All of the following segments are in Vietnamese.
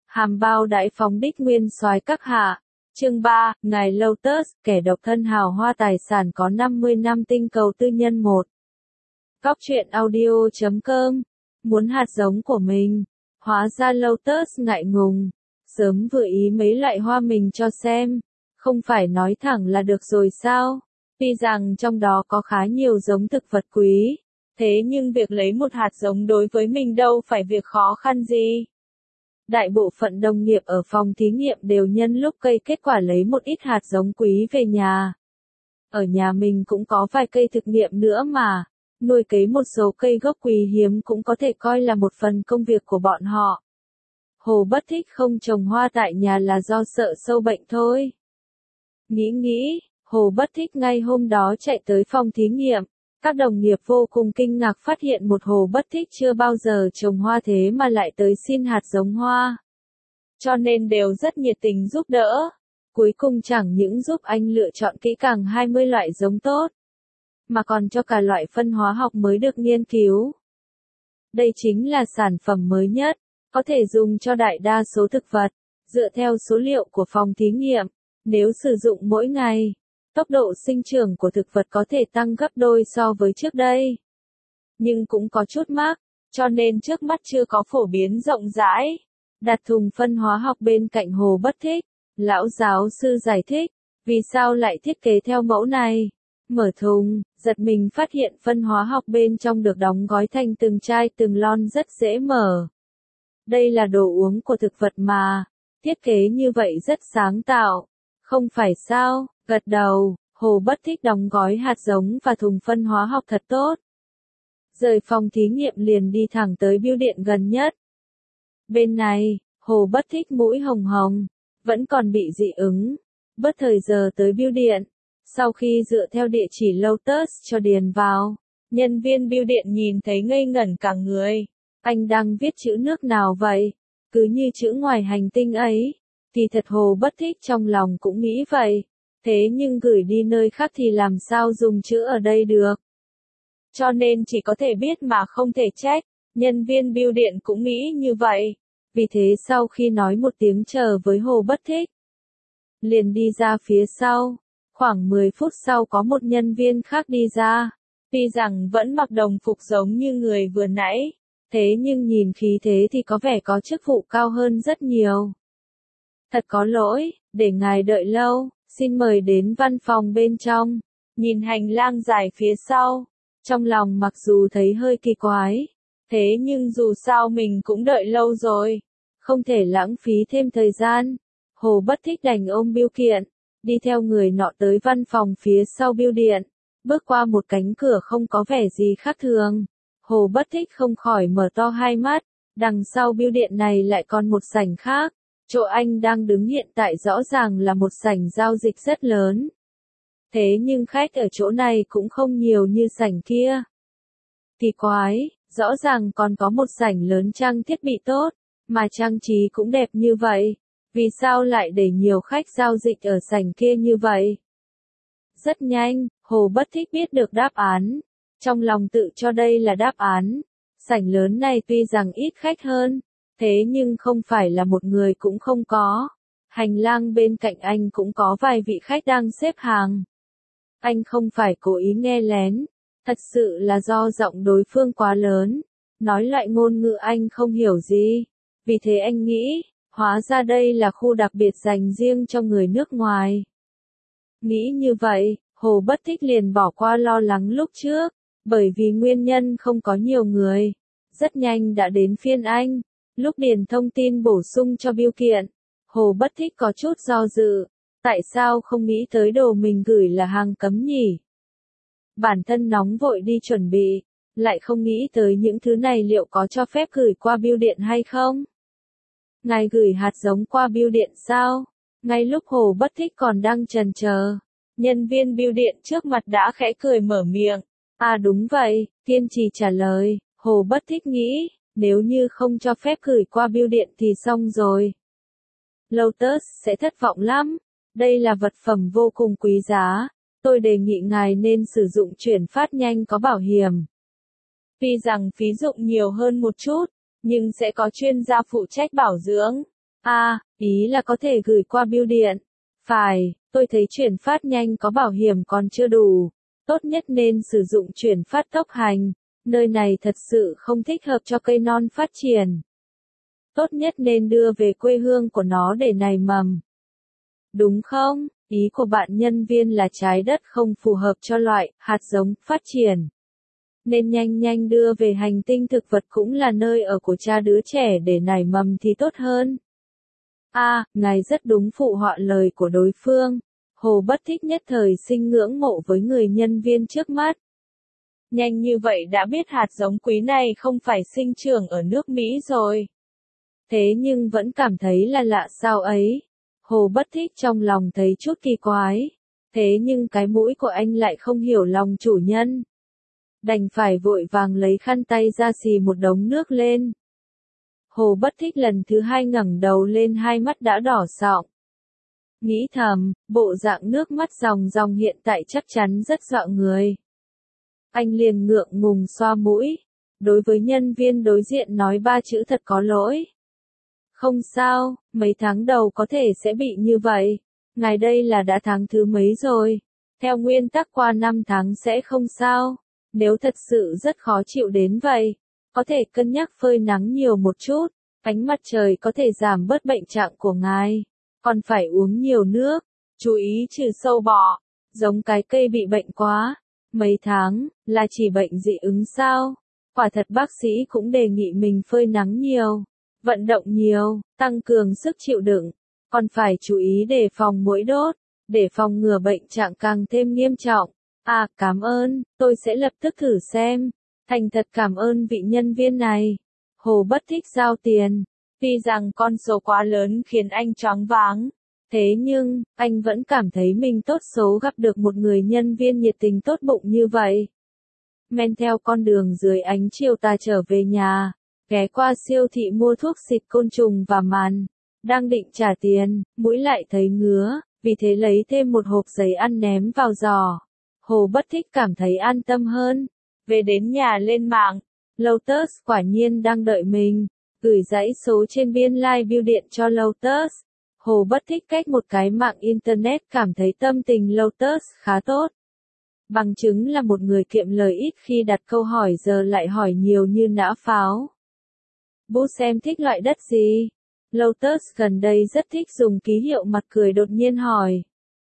Hàm bao đại phóng đích nguyên soái các hạ. Chương 3, Ngài Lotus, kẻ độc thân hào hoa tài sản có 50 năm tinh cầu tư nhân 1. Góc truyện audio.com. Muốn hạt giống của mình. Hóa ra Lotus ngại ngùng. Sớm vừa ý mấy loại hoa mình cho xem. Không phải nói thẳng là được rồi sao? Tuy rằng trong đó có khá nhiều giống thực vật quý. Thế nhưng việc lấy một hạt giống đối với mình đâu phải việc khó khăn gì. Đại bộ phận đồng nghiệp ở phòng thí nghiệm đều nhân lúc cây kết quả lấy một ít hạt giống quý về nhà. Ở nhà mình cũng có vài cây thực nghiệm nữa mà, nuôi cấy một số cây gốc quý hiếm cũng có thể coi là một phần công việc của bọn họ. Hồ bất thích không trồng hoa tại nhà là do sợ sâu bệnh thôi. Nghĩ, Hồ bất thích ngay hôm đó chạy tới phòng thí nghiệm. Các đồng nghiệp vô cùng kinh ngạc phát hiện một Hồ bất thích chưa bao giờ trồng hoa thế mà lại tới xin hạt giống hoa. Cho nên đều rất nhiệt tình giúp đỡ. Cuối cùng chẳng những giúp anh lựa chọn kỹ càng 20 loại giống tốt, mà còn cho cả loại phân hóa học mới được nghiên cứu. Đây chính là sản phẩm mới nhất, có thể dùng cho đại đa số thực vật. Dựa theo số liệu của phòng thí nghiệm, nếu sử dụng mỗi ngày, tốc độ sinh trưởng của thực vật có thể tăng gấp đôi so với trước đây. Nhưng cũng có chút mắc, cho nên trước mắt chưa có phổ biến rộng rãi. Đặt thùng phân hóa học bên cạnh Hồ bất thích, lão giáo sư giải thích, vì sao lại thiết kế theo mẫu này. Mở thùng, giật mình phát hiện phân hóa học bên trong được đóng gói thành từng chai từng lon rất dễ mở. Đây là đồ uống của thực vật mà, thiết kế như vậy rất sáng tạo, không phải sao? Gật đầu, Hồ bất thích đóng gói hạt giống và thùng phân hóa học thật tốt. Rời phòng thí nghiệm liền đi thẳng tới bưu điện gần nhất. Bên này, Hồ bất thích mũi hồng hồng, vẫn còn bị dị ứng, bớt thời giờ tới bưu điện. Sau khi dựa theo địa chỉ Lotus cho điền vào, nhân viên bưu điện nhìn thấy ngây ngẩn cả người. Anh đang viết chữ nước nào vậy? Cứ như chữ ngoài hành tinh ấy. Thì thật Hồ bất thích trong lòng cũng nghĩ vậy. Thế nhưng gửi đi nơi khác thì làm sao dùng chữ ở đây được? Cho nên chỉ có thể biết mà không thể trách. Nhân viên bưu điện cũng nghĩ như vậy. Vì thế sau khi nói một tiếng chờ với Hồ bất thích, liền đi ra phía sau. Khoảng 10 phút sau có một nhân viên khác đi ra. Tuy rằng vẫn mặc đồng phục giống như người vừa nãy, thế nhưng nhìn khí thế thì có vẻ có chức vụ cao hơn rất nhiều. Thật có lỗi, để ngài đợi lâu, xin mời đến văn phòng bên trong. Nhìn hành lang dài phía sau, trong lòng mặc dù thấy hơi kỳ quái, thế nhưng dù sao mình cũng đợi lâu rồi, không thể lãng phí thêm thời gian. Hồ bất thích đành ôm bưu kiện, đi theo người nọ tới văn phòng phía sau bưu điện, bước qua một cánh cửa không có vẻ gì khác thường. Hồ bất thích không khỏi mở to hai mắt, đằng sau bưu điện này lại còn một sảnh khác. Chỗ anh đang đứng hiện tại rõ ràng là một sảnh giao dịch rất lớn. Thế nhưng khách ở chỗ này cũng không nhiều như sảnh kia. Kỳ quái, rõ ràng còn có một sảnh lớn trang thiết bị tốt, mà trang trí cũng đẹp như vậy. Vì sao lại để nhiều khách giao dịch ở sảnh kia như vậy? Rất nhanh, Hồ bất thích biết được đáp án. Trong lòng tự cho đây là đáp án. Sảnh lớn này tuy rằng ít khách hơn, thế nhưng không phải là một người cũng không có. Hành lang bên cạnh anh cũng có vài vị khách đang xếp hàng. Anh không phải cố ý nghe lén, thật sự là do giọng đối phương quá lớn, nói loại ngôn ngữ anh không hiểu gì. Vì thế anh nghĩ, hóa ra đây là khu đặc biệt dành riêng cho người nước ngoài. Nghĩ như vậy, Hồ bất thích liền bỏ qua lo lắng lúc trước, bởi vì nguyên nhân không có nhiều người. Rất nhanh đã đến phiên anh. Lúc điền thông tin bổ sung cho bưu kiện, Hồ bất thích có chút do dự. Tại sao không nghĩ tới đồ mình gửi là hàng cấm nhỉ? Bản thân nóng vội đi chuẩn bị, lại không nghĩ tới những thứ này liệu có cho phép gửi qua bưu điện hay không? Ngài gửi hạt giống qua bưu điện sao? Ngay lúc Hồ bất thích còn đang chần chờ, nhân viên bưu điện trước mặt đã khẽ cười mở miệng. À đúng vậy, kiên trì trả lời. Hồ bất thích nghĩ, nếu như không cho phép gửi qua bưu điện thì xong rồi. Lotus sẽ thất vọng lắm. Đây là vật phẩm vô cùng quý giá. Tôi đề nghị ngài nên sử dụng chuyển phát nhanh có bảo hiểm. Tuy rằng phí dụng nhiều hơn một chút, nhưng sẽ có chuyên gia phụ trách bảo dưỡng. Ý là có thể gửi qua bưu điện. Phải, tôi thấy chuyển phát nhanh có bảo hiểm còn chưa đủ. Tốt nhất nên sử dụng chuyển phát tốc hành. Nơi này thật sự không thích hợp cho cây non phát triển. Tốt nhất nên đưa về quê hương của nó để nảy mầm. Đúng không? Ý của bạn nhân viên là trái đất không phù hợp cho loại hạt giống phát triển. Nên nhanh nhanh đưa về hành tinh thực vật cũng là nơi ở của cha đứa trẻ để nảy mầm thì tốt hơn. Ngài rất đúng, phụ họa lời của đối phương. Hồ Bất Thích nhất thời sinh ngưỡng mộ với người nhân viên trước mắt. Nhanh như vậy đã biết hạt giống quý này không phải sinh trưởng ở nước Mỹ rồi. Thế nhưng vẫn cảm thấy là lạ sao ấy. Hồ Bất Thích trong lòng thấy chút kỳ quái. Thế nhưng cái mũi của anh lại không hiểu lòng chủ nhân. Đành phải vội vàng lấy khăn tay ra xì một đống nước lên. Hồ Bất Thích lần thứ hai ngẩng đầu lên, hai mắt đã đỏ sọng. Nghĩ thầm, bộ dạng nước mắt ròng ròng hiện tại chắc chắn rất dọa người. Anh liền ngượng ngùng xoa mũi. Đối với nhân viên đối diện nói ba chữ thật có lỗi. Không sao, mấy tháng đầu có thể sẽ bị như vậy. Ngài đây là đã tháng thứ mấy rồi. Theo nguyên tắc qua 5 tháng sẽ không sao. Nếu thật sự rất khó chịu đến vậy, có thể cân nhắc phơi nắng nhiều một chút. Ánh mặt trời có thể giảm bớt bệnh trạng của ngài. Còn phải uống nhiều nước. Chú ý trừ sâu bọ. Giống cái cây bị bệnh quá. Mấy tháng, là chỉ bệnh dị ứng sao? Quả thật bác sĩ cũng đề nghị mình phơi nắng nhiều, vận động nhiều, tăng cường sức chịu đựng. Còn phải chú ý đề phòng muỗi đốt, để phòng ngừa bệnh trạng càng thêm nghiêm trọng. Cảm ơn, tôi sẽ lập tức thử xem. Thành thật cảm ơn vị nhân viên này. Hồ Bất Thích giao tiền. Tuy rằng con số quá lớn khiến anh choáng váng. Thế nhưng, anh vẫn cảm thấy mình tốt số gặp được một người nhân viên nhiệt tình tốt bụng như vậy. Men theo con đường dưới ánh chiều tà trở về nhà, ghé qua siêu thị mua thuốc xịt côn trùng và màn. Đang định trả tiền, mũi lại thấy ngứa, vì thế lấy thêm một hộp giấy ăn ném vào giỏ. Hồ Bất Thích cảm thấy an tâm hơn. Về đến nhà lên mạng, Lotus quả nhiên đang đợi mình, gửi dãy số trên biên lai bưu điện cho Lotus. Hồ Bất Thích cách một cái mạng Internet cảm thấy tâm tình Lotus khá tốt. Bằng chứng là một người kiệm lời ít khi đặt câu hỏi giờ lại hỏi nhiều như nã pháo. Boost em thích loại đất gì? Lotus gần đây rất thích dùng ký hiệu mặt cười đột nhiên hỏi.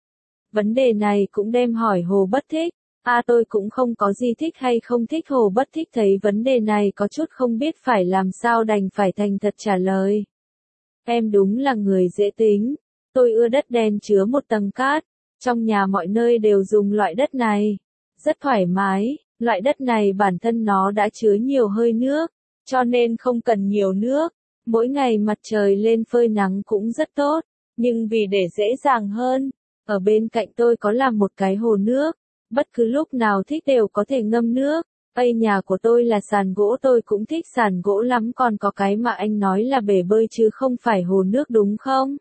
Vấn đề này cũng đem hỏi Hồ Bất Thích. Tôi cũng không có gì thích hay không thích. Hồ Bất Thích thấy vấn đề này có chút không biết phải làm sao đành phải thành thật trả lời. Em đúng là người dễ tính. Tôi ưa đất đen chứa một tầng cát. Trong nhà mọi nơi đều dùng loại đất này. Rất thoải mái, loại đất này bản thân nó đã chứa nhiều hơi nước, cho nên không cần nhiều nước. Mỗi ngày mặt trời lên phơi nắng cũng rất tốt, nhưng vì để dễ dàng hơn, ở bên cạnh tôi có làm một cái hồ nước. Bất cứ lúc nào thích đều có thể ngâm nước. Nhà của tôi là sàn gỗ, tôi cũng thích sàn gỗ lắm, còn có cái mà anh nói là bể bơi chứ không phải hồ nước đúng không?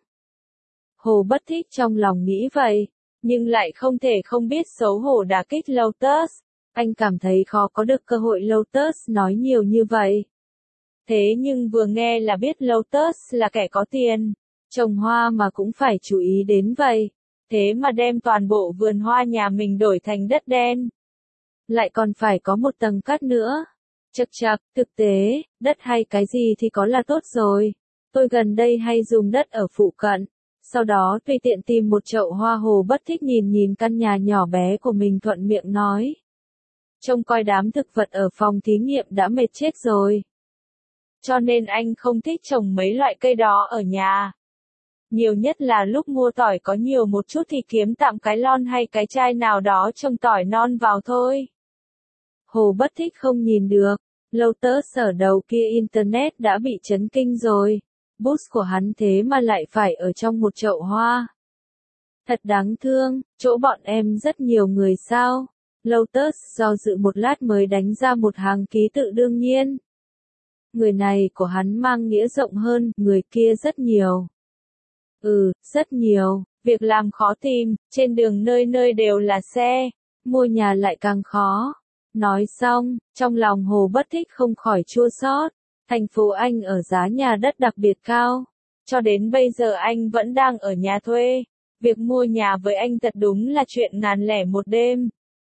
Hồ Bất Thích trong lòng nghĩ vậy, nhưng lại không thể không biết xấu hổ đả kích Lotus. Anh cảm thấy khó có được cơ hội Lotus nói nhiều như vậy. Thế nhưng vừa nghe là biết Lotus là kẻ có tiền, trồng hoa mà cũng phải chú ý đến vậy. Thế mà đem toàn bộ vườn hoa nhà mình đổi thành đất đen. Lại còn phải có một tầng cát nữa. Chậc chậc, thực tế, đất hay cái gì thì có là tốt rồi. Tôi gần đây hay dùng đất ở phụ cận. Sau đó tùy tiện tìm một chậu hoa. Hồ Bất Thích nhìn nhìn căn nhà nhỏ bé của mình thuận miệng nói. Trông coi đám thực vật ở phòng thí nghiệm đã mệt chết rồi. Cho nên anh không thích trồng mấy loại cây đó ở nhà. Nhiều nhất là lúc mua tỏi có nhiều một chút thì kiếm tạm cái lon hay cái chai nào đó trồng tỏi non vào thôi. Hồ Bất Thích không nhìn được. Lotus ở đầu kia Internet đã bị chấn kinh rồi. Boost của hắn thế mà lại phải ở trong một chậu hoa. Thật đáng thương, chỗ bọn em rất nhiều người sao? Lotus do dự một lát mới đánh ra một hàng ký tự đương nhiên. Người này của hắn mang nghĩa rộng hơn, người kia rất nhiều. Rất nhiều, việc làm khó tìm, trên đường nơi nơi đều là xe, mua nhà lại càng khó. Nói xong, trong lòng Hồ Bất Thích không khỏi chua xót. Thành phố Anh ở giá nhà đất đặc biệt cao. Cho đến bây giờ anh vẫn đang ở nhà thuê. Việc mua nhà với anh thật đúng là chuyện ngàn lẻ một đêm.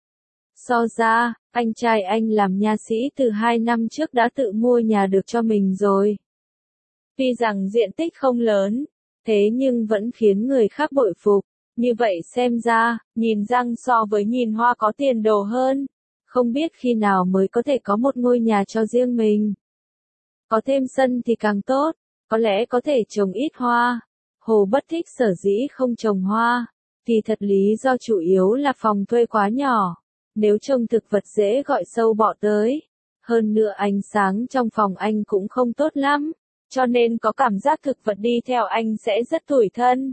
So ra, anh trai anh làm nha sĩ từ 2 năm trước đã tự mua nhà được cho mình rồi. Tuy rằng diện tích không lớn, thế nhưng vẫn khiến người khác bội phục. Như vậy xem ra, nhìn răng so với nhìn hoa có tiền đồ hơn. Không biết khi nào mới có thể có một ngôi nhà cho riêng mình. Có thêm sân thì càng tốt, có lẽ có thể trồng ít hoa. Hồ Bất thích sở dĩ không trồng hoa, thì thật lý do chủ yếu là phòng thuê quá nhỏ. Nếu trồng thực vật dễ gọi sâu bọ tới. Hơn nữa ánh sáng trong phòng anh cũng không tốt lắm, cho nên có cảm giác thực vật đi theo anh sẽ rất tủi thân.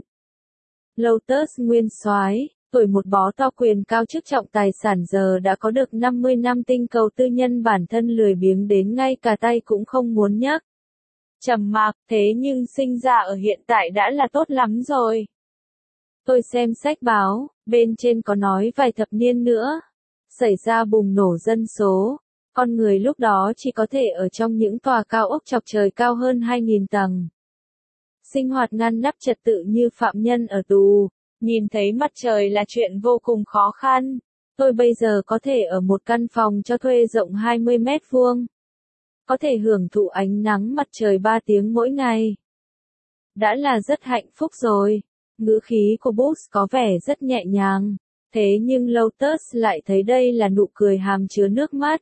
Lotus Nguyên Soái, tuổi một bó to quyền cao chức trọng tài sản giờ đã có được 50 năm tinh cầu tư nhân bản thân lười biếng đến ngay cả tay cũng không muốn nhấc. Trầm mặc, thế nhưng sinh ra ở hiện tại đã là tốt lắm rồi. Tôi xem sách báo, bên trên có nói vài thập niên nữa, xảy ra bùng nổ dân số, con người lúc đó chỉ có thể ở trong những tòa cao ốc chọc trời cao hơn 2.000 tầng. Sinh hoạt ngăn nắp trật tự như phạm nhân ở tù, nhìn thấy mặt trời là chuyện vô cùng khó khăn. Tôi bây giờ có thể ở một căn phòng cho thuê rộng 20 mét vuông. Có thể hưởng thụ ánh nắng mặt trời 3 tiếng mỗi ngày. Đã là rất hạnh phúc rồi. Ngữ khí của Bush có vẻ rất nhẹ nhàng. Thế nhưng Lotus lại thấy đây là nụ cười hàm chứa nước mắt.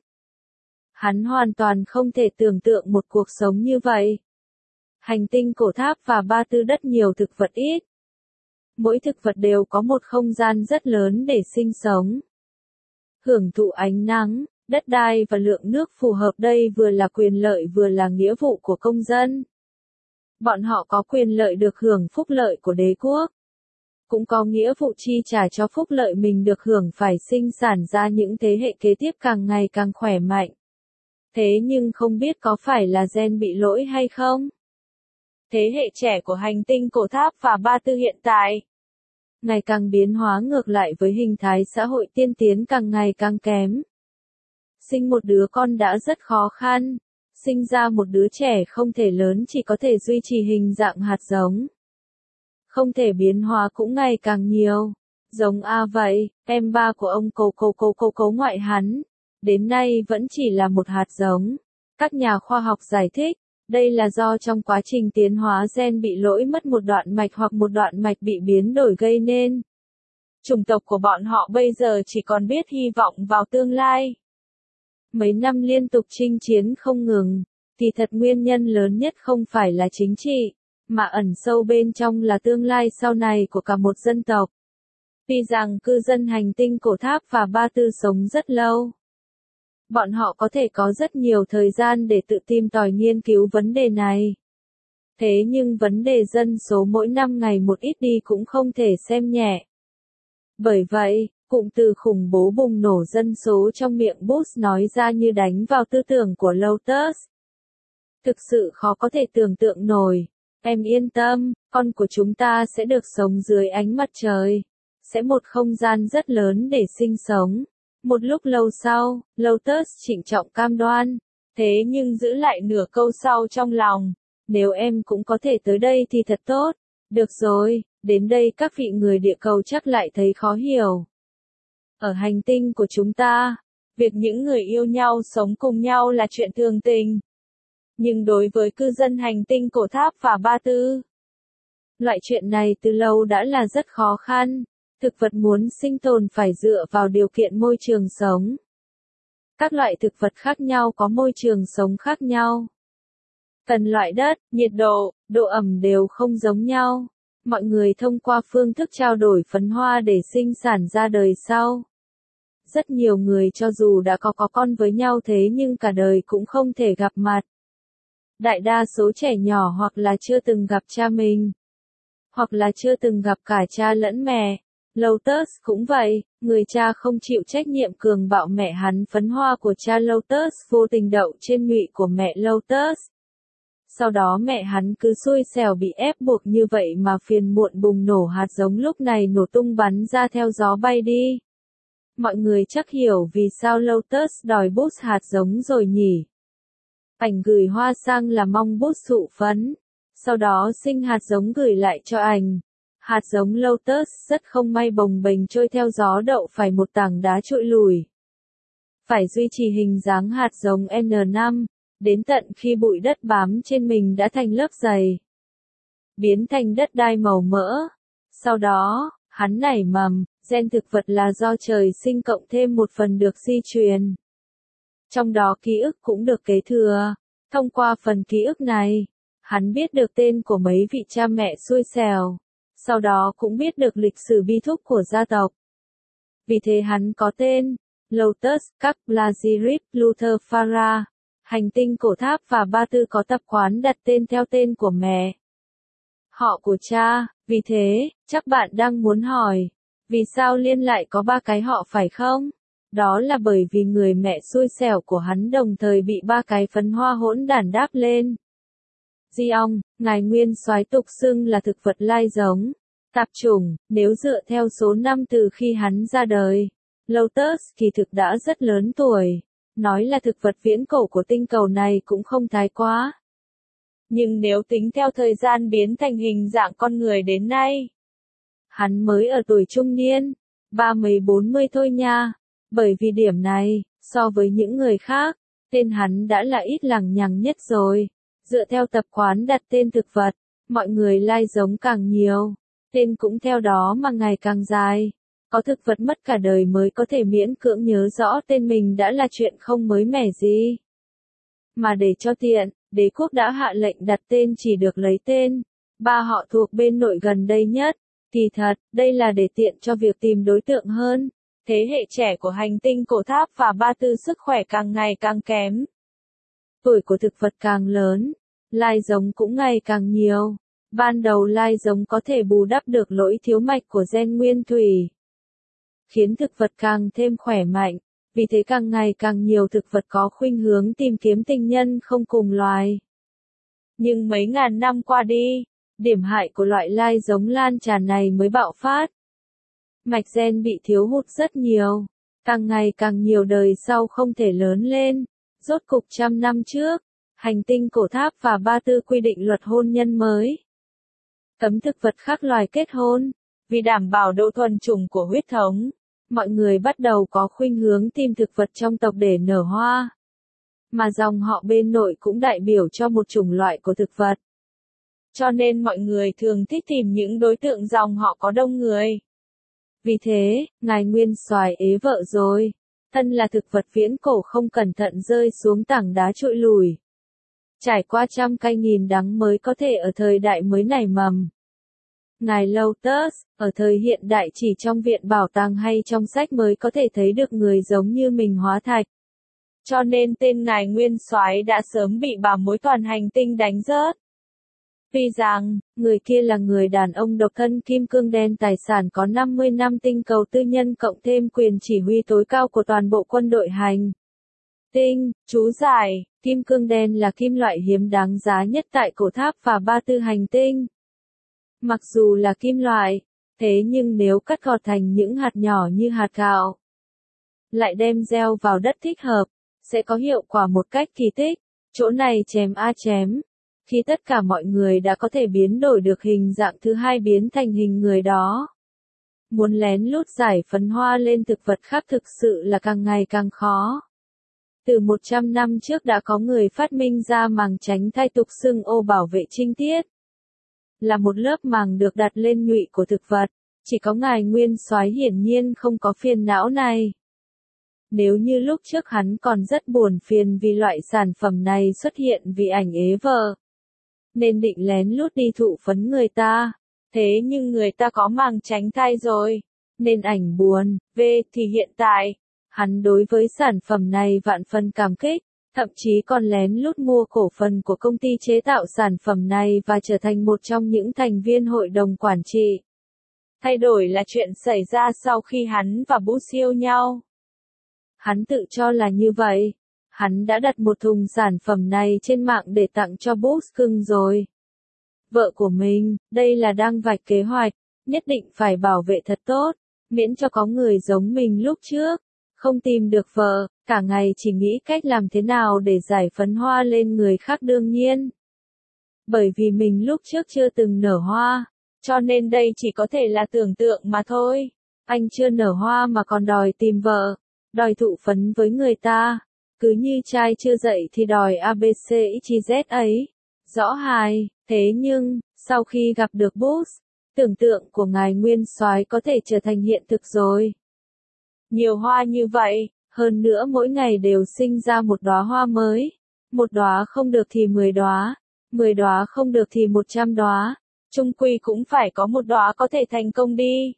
Hắn hoàn toàn không thể tưởng tượng một cuộc sống như vậy. Hành tinh cổ tháp và ba tư đất nhiều thực vật ít. Mỗi thực vật đều có một không gian rất lớn để sinh sống. Hưởng thụ ánh nắng, đất đai và lượng nước phù hợp đây vừa là quyền lợi vừa là nghĩa vụ của công dân. Bọn họ có quyền lợi được hưởng phúc lợi của đế quốc. Cũng có nghĩa vụ chi trả cho phúc lợi mình được hưởng phải sinh sản ra những thế hệ kế tiếp càng ngày càng khỏe mạnh. Thế nhưng không biết có phải là gen bị lỗi hay không? Thế hệ trẻ của hành tinh cổ tháp và ba tư hiện tại ngày càng biến hóa ngược lại với hình thái xã hội tiên tiến càng ngày càng kém. Sinh một đứa con đã rất khó khăn, sinh ra một đứa trẻ không thể lớn chỉ có thể duy trì hình dạng hạt giống. Không thể biến hóa cũng ngày càng nhiều. Giống A vậy, em ba của ông cố ngoại hắn, đến nay vẫn chỉ là một hạt giống. Các nhà khoa học giải thích, đây là do trong quá trình tiến hóa gen bị lỗi mất một đoạn mạch hoặc một đoạn mạch bị biến đổi gây nên. Chủng tộc của bọn họ bây giờ chỉ còn biết hy vọng vào tương lai. Mấy năm liên tục chinh chiến không ngừng, thì thật nguyên nhân lớn nhất không phải là chính trị, mà ẩn sâu bên trong là tương lai sau này của cả một dân tộc. Tuy rằng cư dân hành tinh cổ tháp và ba tư sống rất lâu, bọn họ có thể có rất nhiều thời gian để tự tìm tòi nghiên cứu vấn đề này. Thế nhưng vấn đề dân số mỗi năm ngày một ít đi cũng không thể xem nhẹ. Bởi vậy, cụm từ khủng bố bùng nổ dân số trong miệng Bush nói ra như đánh vào tư tưởng của Lotus. Thực sự khó có thể tưởng tượng nổi. Em yên tâm, con của chúng ta sẽ được sống dưới ánh mặt trời. Sẽ một không gian rất lớn để sinh sống. Một lúc lâu sau, Lotus trịnh trọng cam đoan. Thế nhưng giữ lại nửa câu sau trong lòng. Nếu em cũng có thể tới đây thì thật tốt. Được rồi, đến đây các vị người địa cầu chắc lại thấy khó hiểu. Ở hành tinh của chúng ta, việc những người yêu nhau sống cùng nhau là chuyện thường tình. Nhưng đối với cư dân hành tinh cổ tháp và ba tư, loại chuyện này từ lâu đã là rất khó khăn. Thực vật muốn sinh tồn phải dựa vào điều kiện môi trường sống. Các loại thực vật khác nhau có môi trường sống khác nhau. Cần loại đất, nhiệt độ, độ ẩm đều không giống nhau. Mọi người thông qua phương thức trao đổi phấn hoa để sinh sản ra đời sau. Rất nhiều người cho dù đã có con với nhau thế nhưng cả đời cũng không thể gặp mặt. Đại đa số trẻ nhỏ hoặc là chưa từng gặp cha mình, hoặc là chưa từng gặp cả cha lẫn mẹ. Lotus cũng vậy, người cha không chịu trách nhiệm cường bạo mẹ hắn phấn hoa của cha Lotus vô tình đậu trên nhụy của mẹ Lotus. Sau đó mẹ hắn cứ xui xẻo bị ép buộc như vậy mà phiền muộn bùng nổ hạt giống lúc này nổ tung bắn ra theo gió bay đi. Mọi người chắc hiểu vì sao Lotus đòi Bush hạt giống rồi nhỉ. Ảnh gửi hoa sang là mong Bush thụ phấn. sau đó sinh hạt giống gửi lại cho ảnh. Hạt giống Lotus rất không may bồng bềnh trôi theo gió đậu phải một tảng đá trụi lùi. Phải duy trì hình dáng hạt giống N5, đến tận khi bụi đất bám trên mình đã thành lớp dày, biến thành đất đai màu mỡ. Sau đó, hắn nảy mầm, gen thực vật là do trời sinh cộng thêm một phần được di truyền. Trong đó ký ức cũng được kế thừa. Thông qua phần ký ức này, hắn biết được tên của mấy vị cha mẹ xui xẻo. Sau đó cũng biết được lịch sử bi thúc của gia tộc. Vì thế hắn có tên Lotus, Các Plagiaris, Luther Farah. Hành tinh cổ tháp và Ba Tư có tập quán đặt tên theo tên của mẹ, họ của cha. Vì thế, chắc bạn đang muốn hỏi, vì sao Liên lại có 3 cái họ phải không? Đó là bởi vì người mẹ xui xẻo của hắn đồng thời bị 3 cái phấn hoa hỗn đản đáp lên. Di ong, ngài nguyên soái tục xưng là thực vật lai giống, tạp chủng, nếu dựa theo số năm từ khi hắn ra đời. Lotus kỳ thực đã rất lớn tuổi, nói là thực vật viễn cổ của tinh cầu này cũng không thái quá. Nhưng nếu tính theo thời gian biến thành hình dạng con người đến nay, hắn mới ở tuổi trung niên, 30-40 thôi nha. Bởi vì điểm này, so với những người khác, tên hắn đã là ít lằng nhằng nhất rồi. Dựa theo tập quán đặt tên thực vật, mọi người lai giống càng nhiều, tên cũng theo đó mà ngày càng dài. Có thực vật mất cả đời mới có thể miễn cưỡng nhớ rõ tên mình đã là chuyện không mới mẻ gì. Mà để cho tiện, đế quốc đã hạ lệnh đặt tên chỉ được lấy tên 3 họ thuộc bên nội gần đây nhất. Kỳ thật, đây là để tiện cho việc tìm đối tượng hơn. Thế hệ trẻ của hành tinh cổ tháp và Ba Tư sức khỏe càng ngày càng kém. Tuổi của thực vật càng lớn, lai giống cũng ngày càng nhiều. Ban đầu lai giống có thể bù đắp được lỗi thiếu mạch của gen nguyên thủy, khiến thực vật càng thêm khỏe mạnh. Vì thế càng ngày càng nhiều thực vật có khuynh hướng tìm kiếm tình nhân không cùng loài. Nhưng mấy ngàn năm qua đi, điểm hại của loại lai giống lan tràn này mới bạo phát. Mạch gen bị thiếu hụt rất nhiều, càng ngày càng nhiều đời sau không thể lớn lên. Rốt cục 100 năm trước, hành tinh cổ tháp và Ba Tư quy định luật hôn nhân mới, cấm thực vật khác loài kết hôn. Vì đảm bảo độ thuần chủng của huyết thống, mọi người bắt đầu có khuynh hướng tìm thực vật trong tộc để nở hoa. Mà dòng họ bên nội cũng đại biểu cho một chủng loại của thực vật. Cho nên mọi người thường thích tìm những đối tượng dòng họ có đông người. Vì thế, ngài nguyên soái ế vợ rồi. Thân là thực vật viễn cổ không cẩn thận rơi xuống tảng đá trụi lùi. Trải qua trăm cay nghìn đắng mới có thể ở thời đại mới nảy mầm. Ngài Lotus, ở thời hiện đại chỉ trong viện bảo tàng hay trong sách mới có thể thấy được người giống như mình hóa thạch. Cho nên tên ngài nguyên soái đã sớm bị bà mối toàn hành tinh đánh rớt. Vì rằng, người kia là người đàn ông độc thân kim cương đen, tài sản có 50 năm tinh cầu tư nhân cộng thêm quyền chỉ huy tối cao của toàn bộ quân đội hành tinh. Chú giải, kim cương đen là kim loại hiếm đáng giá nhất tại cổ tháp và Ba Tư hành tinh. Mặc dù là kim loại, thế nhưng nếu cắt gọt thành những hạt nhỏ như hạt gạo, lại đem gieo vào đất thích hợp, sẽ có hiệu quả một cách kỳ tích. Chỗ này chém a chém. Khi tất cả mọi người đã có thể biến đổi được hình dạng thứ hai biến thành hình người đó, muốn lén lút giải phấn hoa lên thực vật khác thực sự là càng ngày càng khó. Từ 100 năm trước đã có người phát minh ra màng tránh thai tục xưng ô bảo vệ trinh tiết. Là một lớp màng được đặt lên nhụy của thực vật, chỉ có ngài nguyên soái hiển nhiên không có phiền não này. Nếu như lúc trước hắn còn rất buồn phiền vì loại sản phẩm này xuất hiện vì ảnh ế vợ, nên định lén lút đi thụ phấn người ta. Thế nhưng người ta có màng tránh thai rồi, nên ảnh buồn. Thì hiện tại, hắn đối với sản phẩm này vạn phần cảm kích, thậm chí còn lén lút mua cổ phần của công ty chế tạo sản phẩm này và trở thành một trong những thành viên hội đồng quản trị. Thay đổi là chuyện xảy ra sau khi hắn và Bush yêu nhau. Hắn tự cho là như vậy. Hắn đã đặt một thùng sản phẩm này trên mạng để tặng cho Bush cưng rồi. Vợ của mình, đây là đang vạch kế hoạch, nhất định phải bảo vệ thật tốt, miễn cho có người giống mình lúc trước, không tìm được vợ, cả ngày chỉ nghĩ cách làm thế nào để giải phấn hoa lên người khác đương nhiên. Bởi vì mình lúc trước chưa từng nở hoa, cho nên đây chỉ có thể là tưởng tượng mà thôi. Anh chưa nở hoa mà còn đòi tìm vợ, đòi thụ phấn với người ta, cứ như trai chưa dậy thì đòi ABCXYZ ấy. Rõ hài, thế nhưng, sau khi gặp được Boss, tưởng tượng của ngài nguyên soái có thể trở thành hiện thực rồi. Nhiều hoa như vậy, hơn nữa mỗi ngày đều sinh ra một đóa hoa mới. Một đóa không được thì 10 đóa, 10 đóa không được thì 100 đóa, chung quy cũng phải có một đóa có thể thành công đi.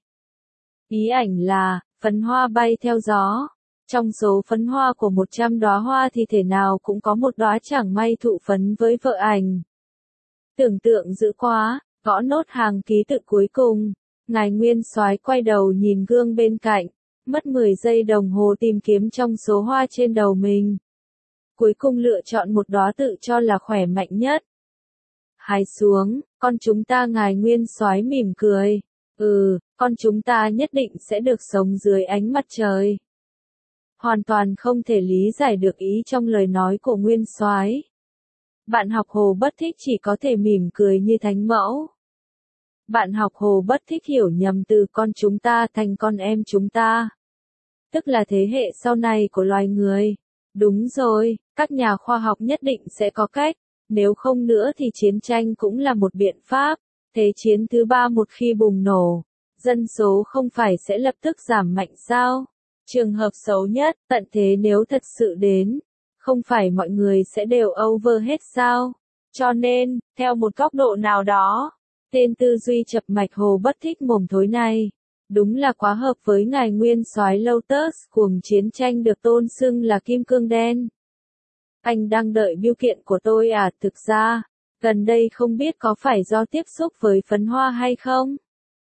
Ý ảnh là, phấn hoa bay theo gió. Trong số phấn hoa của 100 đóa hoa thì thể nào cũng có một đóa chẳng may thụ phấn với vợ ảnh. Tưởng tượng dữ quá, gõ nốt hàng ký tự cuối cùng. Ngài nguyên soái quay đầu nhìn gương bên cạnh, mất 10 giây đồng hồ tìm kiếm trong số hoa trên đầu mình. Cuối cùng lựa chọn một đóa tự cho là khỏe mạnh nhất. Hái xuống, con chúng ta ngài nguyên soái mỉm cười. Con chúng ta nhất định sẽ được sống dưới ánh mặt trời. Hoàn toàn không thể lý giải được ý trong lời nói của nguyên soái. Bạn học Hồ Bất Thích chỉ có thể mỉm cười như thánh mẫu. Bạn học Hồ Bất Thích hiểu nhầm từ con chúng ta thành con em chúng ta. Tức là thế hệ sau này của loài người. Đúng rồi, các nhà khoa học nhất định sẽ có cách, nếu không nữa thì chiến tranh cũng là một biện pháp. Thế chiến thứ ba một khi bùng nổ, dân số không phải sẽ lập tức giảm mạnh sao? Trường hợp xấu nhất, tận thế nếu thật sự đến, không phải mọi người sẽ đều over hết sao? Cho nên, theo một góc độ nào đó, tên tư duy chập mạch Hồ Bất Thích mồm thối này, đúng là quá hợp với ngài nguyên soái Lotus cuồng chiến tranh được tôn xưng là kim cương đen. Anh đang đợi bưu kiện của tôi à? Thực ra, gần đây không biết có phải do tiếp xúc với phấn hoa hay không,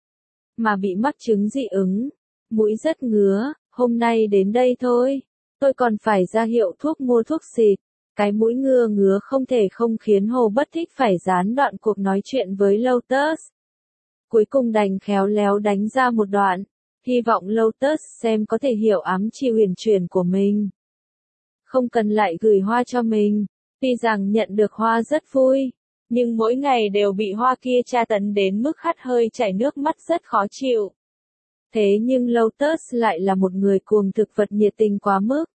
mà bị mắc chứng dị ứng, mũi rất ngứa, hôm nay đến đây thôi, tôi còn phải ra hiệu thuốc mua thuốc xịt, cái mũi ngứa ngứa không thể không khiến Hồ Bất Thích phải gián đoạn cuộc nói chuyện với Lotus. Cuối cùng đành khéo léo đánh ra một đoạn, hy vọng Lotus xem có thể hiểu ám chỉ huyền chuyển của mình. Không cần lại gửi hoa cho mình, tuy rằng nhận được hoa rất vui, nhưng mỗi ngày đều bị hoa kia tra tấn đến mức hắt hơi chảy nước mắt rất khó chịu. Thế nhưng Lotus lại là một người cuồng thực vật nhiệt tình quá mức.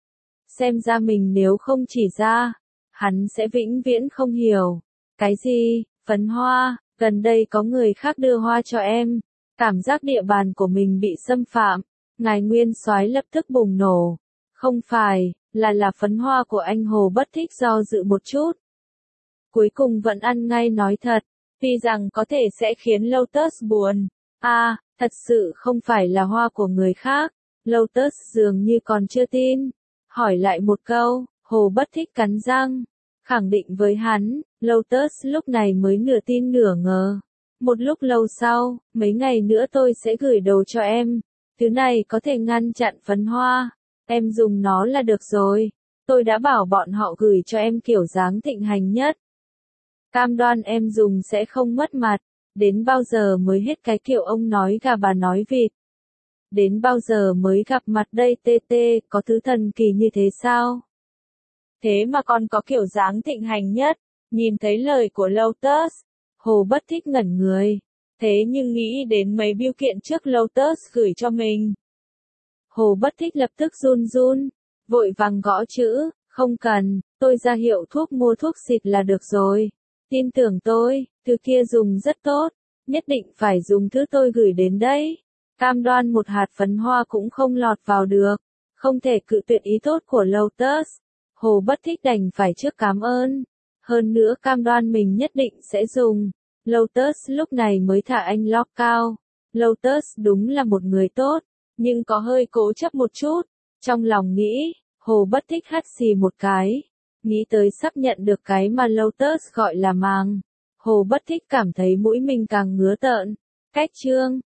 Xem ra mình nếu không chỉ ra, hắn sẽ vĩnh viễn không hiểu. Cái gì, phấn hoa, gần đây có người khác đưa hoa cho em, cảm giác địa bàn của mình bị xâm phạm, ngài nguyên soái lập tức bùng nổ. Không phải, là phấn hoa của anh Hồ Bất Thích do dự một chút. Cuối cùng vẫn ăn ngay nói thật, tuy rằng có thể sẽ khiến Lotus buồn. Thật sự không phải là hoa của người khác. Lotus dường như còn chưa tin. Hỏi lại một câu, Hồ Bất Thích cắn răng, khẳng định với hắn. Lotus lúc này mới nửa tin nửa ngờ. Một lúc lâu sau, mấy ngày nữa tôi sẽ gửi đồ cho em. Thứ này có thể ngăn chặn phấn hoa. Em dùng nó là được rồi. Tôi đã bảo bọn họ gửi cho em kiểu dáng thịnh hành nhất. Cam đoan em dùng sẽ không mất mặt. Đến bao giờ mới hết cái kiểu ông nói gà bà nói vịt? Đến bao giờ mới gặp mặt đây TT, có thứ thần kỳ như thế sao? Thế mà còn có kiểu dáng thịnh hành nhất, nhìn thấy lời của Lotus, Hồ Bất Thích ngẩn người. Thế nhưng nghĩ đến mấy bưu kiện trước Lotus gửi cho mình. Hồ Bất Thích lập tức run run, vội vàng gõ chữ, không cần, tôi ra hiệu thuốc mua thuốc xịt là được rồi. Tin tưởng tôi, thứ kia dùng rất tốt, nhất định phải dùng thứ tôi gửi đến đấy. Cam đoan một hạt phấn hoa cũng không lọt vào được, không thể cự tuyệt ý tốt của Lotus. Hồ Bất Thích đành phải trước cảm ơn, hơn nữa cam đoan mình nhất định sẽ dùng. Lotus lúc này mới thả anh Locke cao. Lotus đúng là một người tốt, nhưng có hơi cố chấp một chút. Trong lòng nghĩ, Hồ Bất Thích hắt xì một cái. Nghĩ tới sắp nhận được cái mà Lotus gọi là màng. Hồ Bất Thích cảm thấy mũi mình càng ngứa tợn. Cách chương